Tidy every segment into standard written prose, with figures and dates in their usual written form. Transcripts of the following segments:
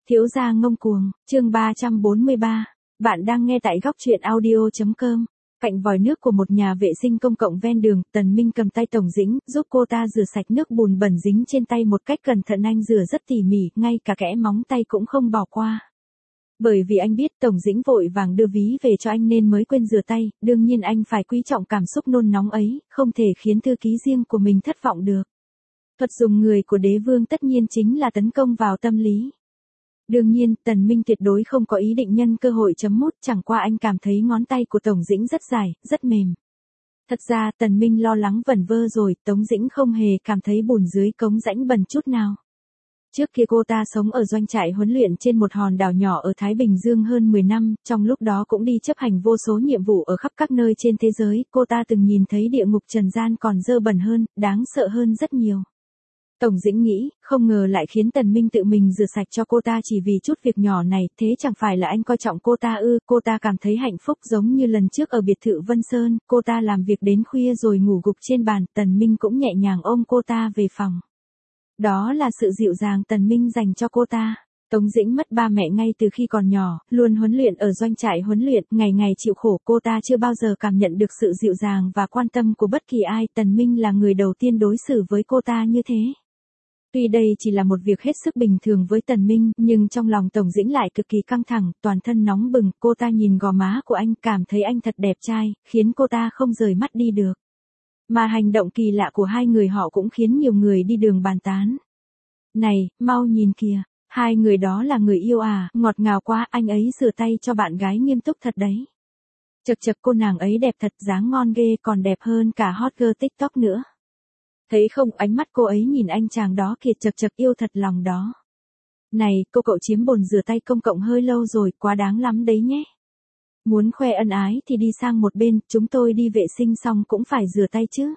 Thiếu gia ngông cuồng, chương 343. Bạn đang nghe tại góc truyện audio.com. Cạnh vòi nước của một nhà vệ sinh công cộng ven đường, Tần Minh cầm tay Tổng Dĩnh, giúp cô ta rửa sạch nước bùn bẩn dính trên tay một cách cẩn thận. Anh rửa rất tỉ mỉ, ngay cả kẽ móng tay cũng không bỏ qua. Bởi vì anh biết Tổng Dĩnh vội vàng đưa ví về cho anh nên mới quên rửa tay, đương nhiên anh phải quý trọng cảm xúc nôn nóng ấy, không thể khiến thư ký riêng của mình thất vọng được. Thuật dùng người của đế vương tất nhiên chính là tấn công vào tâm lý. Đương nhiên, Tần Minh tuyệt đối không có ý định nhân cơ hội chấm mút, chẳng qua anh cảm thấy ngón tay của Tổng Dĩnh rất dài, rất mềm. Thật ra Tần Minh lo lắng vẩn vơ rồi, Tống Dĩnh không hề cảm thấy bùn dưới cống rãnh bẩn chút nào. Trước kia cô ta sống ở doanh trại huấn luyện trên một hòn đảo nhỏ ở Thái Bình Dương hơn 10 năm, trong lúc đó cũng đi chấp hành vô số nhiệm vụ ở khắp các nơi trên thế giới, cô ta từng nhìn thấy địa ngục trần gian còn dơ bẩn hơn, đáng sợ hơn rất nhiều. Tổng Dĩnh nghĩ, không ngờ lại khiến Tần Minh tự mình rửa sạch cho cô ta chỉ vì chút việc nhỏ này, thế chẳng phải là anh coi trọng cô ta ư? Cô ta cảm thấy hạnh phúc giống như lần trước ở biệt thự Vân Sơn, cô ta làm việc đến khuya rồi ngủ gục trên bàn, Tần Minh cũng nhẹ nhàng ôm cô ta về phòng. Đó là sự dịu dàng Tần Minh dành cho cô ta. Tống Dĩnh mất ba mẹ ngay từ khi còn nhỏ, luôn huấn luyện ở doanh trại huấn luyện, ngày ngày chịu khổ, cô ta chưa bao giờ cảm nhận được sự dịu dàng và quan tâm của bất kỳ ai, Tần Minh là người đầu tiên đối xử với cô ta như thế. Tuy đây chỉ là một việc hết sức bình thường với Tần Minh, nhưng trong lòng Tổng Dĩnh lại cực kỳ căng thẳng, toàn thân nóng bừng, cô ta nhìn gò má của anh, cảm thấy anh thật đẹp trai, khiến cô ta không rời mắt đi được. Mà hành động kỳ lạ của hai người họ cũng khiến nhiều người đi đường bàn tán. Này, mau nhìn kìa, hai người đó là người yêu à, ngọt ngào quá, anh ấy rửa tay cho bạn gái nghiêm túc thật đấy. Chật chật, cô nàng ấy đẹp thật, dáng ngon ghê, còn đẹp hơn cả hot girl TikTok nữa. Thấy không, ánh mắt cô ấy nhìn anh chàng đó kìa, chật chật, yêu thật lòng đó. Này, cậu chiếm bồn rửa tay công cộng hơi lâu rồi, quá đáng lắm đấy nhé. Muốn khoe ân ái thì đi sang một bên, chúng tôi đi vệ sinh xong cũng phải rửa tay chứ.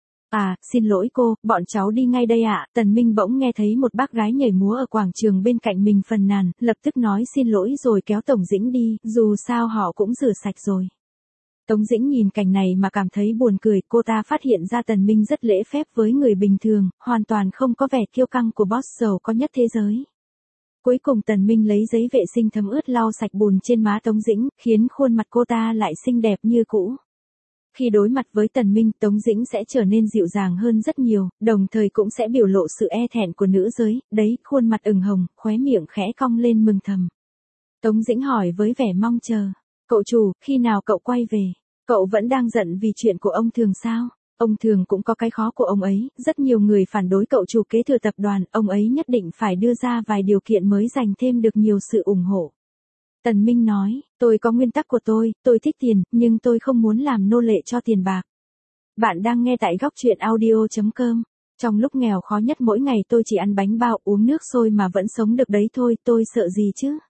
À, xin lỗi cô, bọn cháu đi ngay đây ạ. Tần Minh bỗng nghe thấy một bác gái nhảy múa ở quảng trường bên cạnh mình phàn nàn, lập tức nói xin lỗi rồi kéo Tổng Dĩnh đi, dù sao họ cũng rửa sạch rồi. Tống Dĩnh nhìn cảnh này mà cảm thấy buồn cười, cô ta phát hiện ra Tần Minh rất lễ phép với người bình thường, hoàn toàn không có vẻ kiêu căng của boss giàu có nhất thế giới. Cuối cùng Tần Minh lấy giấy vệ sinh thấm ướt lau sạch bùn trên má Tống Dĩnh, khiến khuôn mặt cô ta lại xinh đẹp như cũ. Khi đối mặt với Tần Minh, Tống Dĩnh sẽ trở nên dịu dàng hơn rất nhiều, đồng thời cũng sẽ biểu lộ sự e thẹn của nữ giới, đấy, khuôn mặt ửng hồng, khóe miệng khẽ cong lên mừng thầm. Tống Dĩnh hỏi với vẻ mong chờ, cậu chủ, khi nào cậu quay về? Cậu vẫn đang giận vì chuyện của ông Thường sao? Ông Thường cũng có cái khó của ông ấy, rất nhiều người phản đối cậu chủ kế thừa tập đoàn, ông ấy nhất định phải đưa ra vài điều kiện mới giành thêm được nhiều sự ủng hộ. Tần Minh nói, tôi có nguyên tắc của tôi thích tiền, nhưng tôi không muốn làm nô lệ cho tiền bạc. Bạn đang nghe tại góc truyện audio.com. Trong lúc nghèo khó nhất mỗi ngày tôi chỉ ăn bánh bao, uống nước sôi mà vẫn sống được đấy thôi, tôi sợ gì chứ?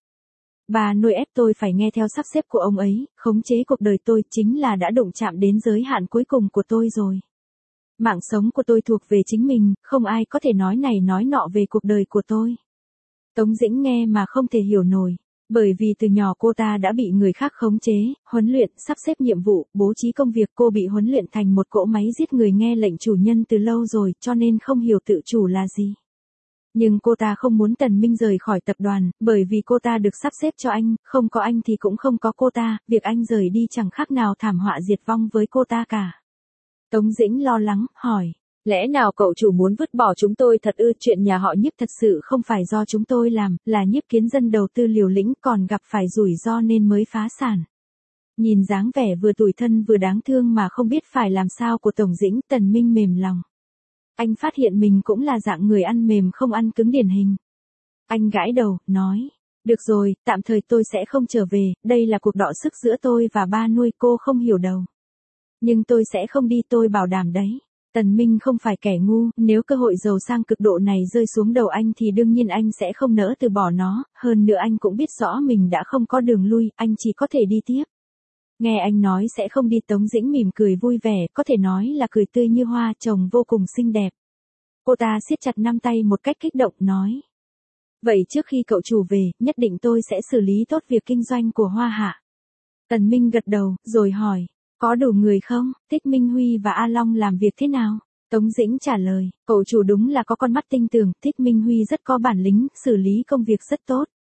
Bà nuôi ép tôi phải nghe theo sắp xếp của ông ấy, khống chế cuộc đời tôi, chính là đã đụng chạm đến giới hạn cuối cùng của tôi rồi. Mạng sống của tôi thuộc về chính mình, không ai có thể nói này nói nọ về cuộc đời của tôi. Tống Dĩnh nghe mà không thể hiểu nổi, bởi vì từ nhỏ cô ta đã bị người khác khống chế, huấn luyện, sắp xếp nhiệm vụ, bố trí công việc, cô bị huấn luyện thành một cỗ máy giết người nghe lệnh chủ nhân từ lâu rồi, cho nên không hiểu tự chủ là gì. Nhưng cô ta không muốn Tần Minh rời khỏi tập đoàn, bởi vì cô ta được sắp xếp cho anh, không có anh thì cũng không có cô ta, việc anh rời đi chẳng khác nào thảm họa diệt vong với cô ta cả. Tống Dĩnh lo lắng, hỏi, lẽ nào cậu chủ muốn vứt bỏ chúng tôi thật ư? Chuyện nhà họ Nhiếp thật sự không phải do chúng tôi làm, là Nhiếp Kiến Dân đầu tư liều lĩnh còn gặp phải rủi ro nên mới phá sản. Nhìn dáng vẻ vừa tủi thân vừa đáng thương mà không biết phải làm sao của Tổng Dĩnh, Tần Minh mềm lòng. Anh phát hiện mình cũng là dạng người ăn mềm không ăn cứng điển hình. Anh gãi đầu, nói, được rồi, tạm thời tôi sẽ không trở về, đây là cuộc đọ sức giữa tôi và ba nuôi, cô không hiểu đâu. Nhưng tôi sẽ không đi, tôi bảo đảm đấy. Tần Minh không phải kẻ ngu, nếu cơ hội giàu sang cực độ này rơi xuống đầu anh thì đương nhiên anh sẽ không nỡ từ bỏ nó, hơn nữa anh cũng biết rõ mình đã không có đường lui, anh chỉ có thể đi tiếp. Nghe anh nói sẽ không đi, Tống Dĩnh mỉm cười vui vẻ, có thể nói là cười tươi như hoa, trông vô cùng xinh đẹp. Cô ta siết chặt nắm tay một cách kích động, nói. Vậy trước khi cậu chủ về, nhất định tôi sẽ xử lý tốt việc kinh doanh của Hoa Hạ. Tần Minh gật đầu, rồi hỏi, có đủ người không? Thích Minh Huy và A Long làm việc thế nào? Tống Dĩnh trả lời, cậu chủ đúng là có con mắt tinh tường, Thích Minh Huy rất có bản lĩnh, xử lý công việc rất tốt.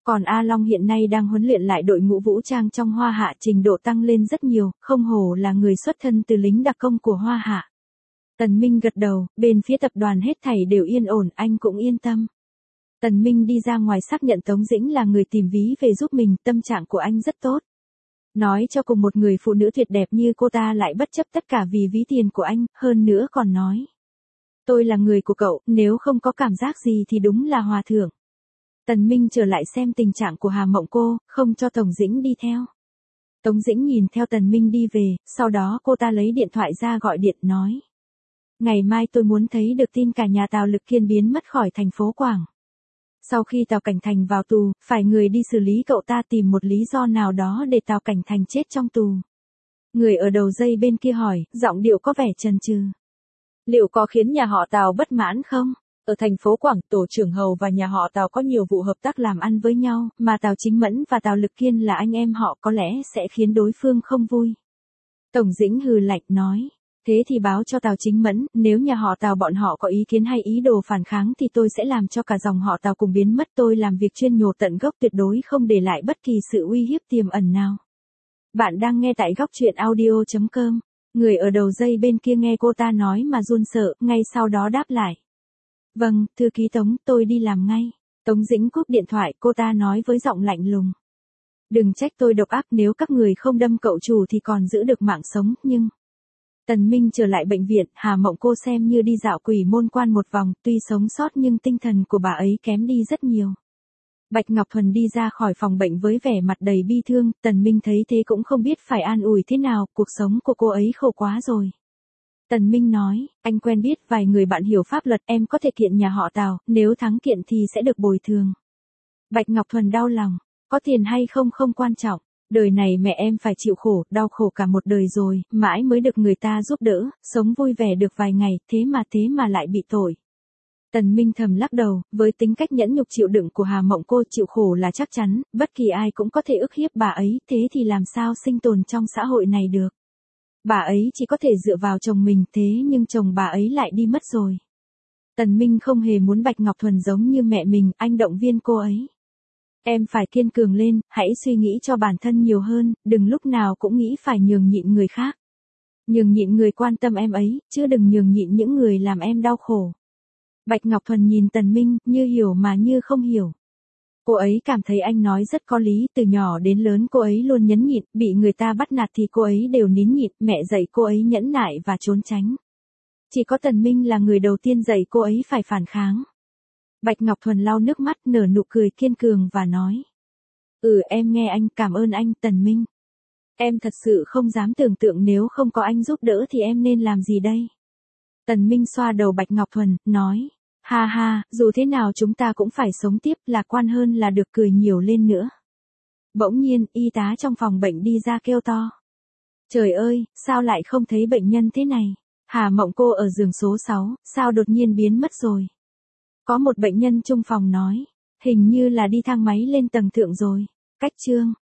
Còn A Long hiện nay đang huấn luyện lại đội ngũ vũ trang trong Hoa Hạ, trình độ tăng lên rất nhiều, không hổ là người xuất thân từ lính đặc công của Hoa Hạ. Tần Minh gật đầu, bên phía tập đoàn hết thảy đều yên ổn, anh cũng yên tâm. Tần Minh đi ra ngoài xác nhận Tống Dĩnh là người tìm ví về giúp mình, tâm trạng của anh rất tốt. Nói cho cùng một người phụ nữ tuyệt đẹp như cô ta lại bất chấp tất cả vì ví tiền của anh, hơn nữa còn nói. Tôi là người của cậu, nếu không có cảm giác gì thì đúng là hòa thượng. Tần Minh trở lại xem tình trạng của Hà Mộng Cô, không cho Tống Dĩnh đi theo. Tống Dĩnh nhìn theo Tần Minh đi về, sau đó cô ta lấy điện thoại ra gọi điện nói. Ngày mai tôi muốn thấy được tin cả nhà Tào Lực Kiên biến mất khỏi thành phố Quảng. Sau khi Tào Cảnh Thành vào tù, phải người đi xử lý cậu ta, tìm một lý do nào đó để Tào Cảnh Thành chết trong tù. Người ở đầu dây bên kia hỏi, giọng điệu có vẻ chần chừ. Liệu có khiến nhà họ Tào bất mãn không? Ở thành phố Quảng, tổ trưởng Hầu và nhà họ Tào có nhiều vụ hợp tác làm ăn với nhau, mà Tào Chính Mẫn và Tào Lực Kiên là anh em họ, có lẽ sẽ khiến đối phương không vui. Tổng Dĩnh hừ lạnh nói. Thế thì báo cho Tào Chính Mẫn, nếu nhà họ Tào bọn họ có ý kiến hay ý đồ phản kháng thì tôi sẽ làm cho cả dòng họ Tào cùng biến mất. Tôi làm việc chuyên nhổ tận gốc, tuyệt đối không để lại bất kỳ sự uy hiếp tiềm ẩn nào. Bạn đang nghe tại góc truyện audio.com. Người ở đầu dây bên kia nghe cô ta nói mà run sợ, ngay sau đó đáp lại. Vâng, thư ký Tống, tôi đi làm ngay. Tống Dĩnh cúp điện thoại, cô ta nói với giọng lạnh lùng. Đừng trách tôi độc ác, nếu các người không đâm cậu chủ thì còn giữ được mạng sống, nhưng... Tần Minh trở lại bệnh viện, Hà Mộng Cô xem như đi dạo Quỷ Môn Quan một vòng, tuy sống sót nhưng tinh thần của bà ấy kém đi rất nhiều. Bạch Ngọc Thuần đi ra khỏi phòng bệnh với vẻ mặt đầy bi thương, Tần Minh thấy thế cũng không biết phải an ủi thế nào, cuộc sống của cô ấy khổ quá rồi. Tần Minh nói, anh quen biết vài người bạn hiểu pháp luật, em có thể kiện nhà họ Tào, nếu thắng kiện thì sẽ được bồi thường. Bạch Ngọc Thuần đau lòng, có tiền hay không không quan trọng. Đời này mẹ em phải chịu khổ, đau khổ cả một đời rồi, mãi mới được người ta giúp đỡ, sống vui vẻ được vài ngày, thế mà lại bị tội. Tần Minh thầm lắc đầu, với tính cách nhẫn nhục chịu đựng của Hà Mộng Cô, chịu khổ là chắc chắn, bất kỳ ai cũng có thể ức hiếp bà ấy, thế thì làm sao sinh tồn trong xã hội này được. Bà ấy chỉ có thể dựa vào chồng mình, thế nhưng chồng bà ấy lại đi mất rồi. Tần Minh không hề muốn Bạch Ngọc Thuần giống như mẹ mình, anh động viên cô ấy. Em phải kiên cường lên, hãy suy nghĩ cho bản thân nhiều hơn, đừng lúc nào cũng nghĩ phải nhường nhịn người khác. Nhường nhịn người quan tâm em ấy, chứ đừng nhường nhịn những người làm em đau khổ. Bạch Ngọc Thuần nhìn Tần Minh, như hiểu mà như không hiểu. Cô ấy cảm thấy anh nói rất có lý, từ nhỏ đến lớn cô ấy luôn nhẫn nhịn, bị người ta bắt nạt thì cô ấy đều nín nhịn, mẹ dạy cô ấy nhẫn nại và trốn tránh. Chỉ có Tần Minh là người đầu tiên dạy cô ấy phải phản kháng. Bạch Ngọc Thuần lau nước mắt, nở nụ cười kiên cường và nói. Em nghe anh, cảm ơn anh, Tần Minh. Em thật sự không dám tưởng tượng nếu không có anh giúp đỡ thì em nên làm gì đây. Tần Minh xoa đầu Bạch Ngọc Thuần, nói. Ha ha, dù thế nào chúng ta cũng phải sống tiếp, lạc quan hơn là được, cười nhiều lên nữa. Bỗng nhiên, y tá trong phòng bệnh đi ra kêu to. Trời ơi, sao lại không thấy bệnh nhân thế này? Hà Mộng Cô ở giường số 6, sao đột nhiên biến mất rồi? Có một bệnh nhân chung phòng nói, hình như là đi thang máy lên tầng thượng rồi. Cách chương